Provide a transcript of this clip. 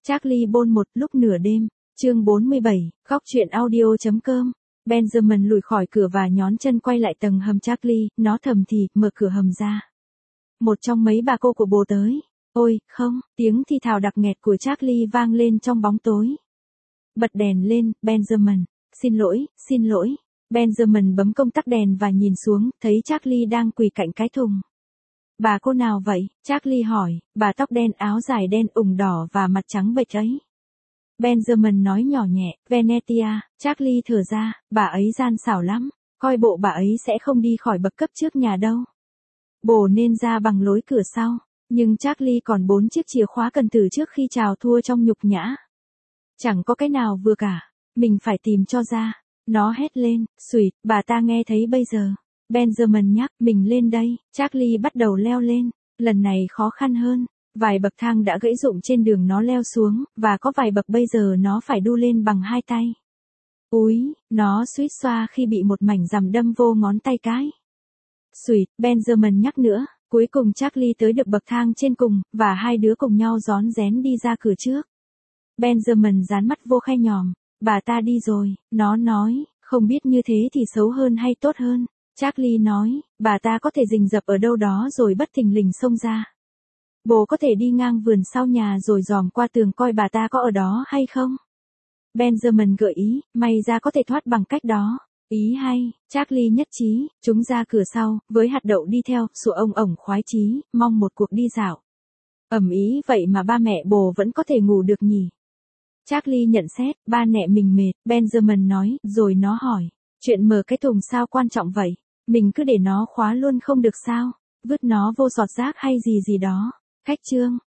Charlie Bôn một lúc nửa đêm, chương 47, góc truyện audio.com. Benjamin lùi khỏi cửa và nhón chân quay lại tầng hầm Charlie, nó thầm thì, mở cửa hầm ra. Một trong mấy bà cô của bồ tới. Ôi, không, tiếng thì thào đặc nghẹt của Charlie vang lên trong bóng tối. Bật đèn lên, Benjamin. Xin lỗi. Benjamin bấm công tắc đèn và nhìn xuống, thấy Charlie đang quỳ cạnh cái thùng. Bà cô nào vậy? Charlie hỏi, bà tóc đen áo dài đen ủng đỏ và mặt trắng bệch ấy. Benjamin nói nhỏ nhẹ, Venetia. Charlie thở ra, bà ấy gian xảo lắm, coi bộ bà ấy sẽ không đi khỏi bậc cấp trước nhà đâu. Bồ nên ra bằng lối cửa sau, nhưng Charlie còn 4 chiếc chìa khóa cần từ trước khi chào thua trong nhục nhã. Chẳng có cái nào vừa cả, mình phải tìm cho ra. Nó hét lên, xùyt, bà ta nghe thấy bây giờ. Benjamin nhắc, mình lên đây. Charlie bắt đầu leo lên, lần này khó khăn hơn. Vài bậc thang đã gãy rụng trên đường nó leo xuống, và có vài bậc bây giờ nó phải đu lên bằng hai tay. Úi, nó suýt xoa khi bị một mảnh rằm đâm vô ngón tay cái. Xùyt, Benjamin nhắc nữa. Cuối cùng Charlie tới được bậc thang trên cùng, và hai đứa cùng nhau rón rén đi ra cửa trước. Benjamin dán mắt vô khe nhòm. Bà ta đi rồi, nó nói, không biết như thế thì xấu hơn hay tốt hơn. Charlie nói, bà ta có thể rình rập ở đâu đó rồi bất thình lình xông ra. Bố có thể đi ngang vườn sau nhà rồi dòm qua tường coi bà ta có ở đó hay không. Benjamin gợi ý, may ra có thể thoát bằng cách đó. Ý hay, Charlie nhất trí, chúng ra cửa sau, với hạt đậu đi theo, sủa ông ổng khoái chí, mong một cuộc đi dạo. Ầm ĩ vậy mà ba mẹ bồ vẫn có thể ngủ được nhỉ. Charlie nhận xét, ba mẹ mình mệt, Benjamin nói, rồi nó hỏi, chuyện mở cái thùng sao quan trọng vậy, mình cứ để nó khóa luôn không được sao, vứt nó vô giọt rác hay gì gì đó. Khách trương,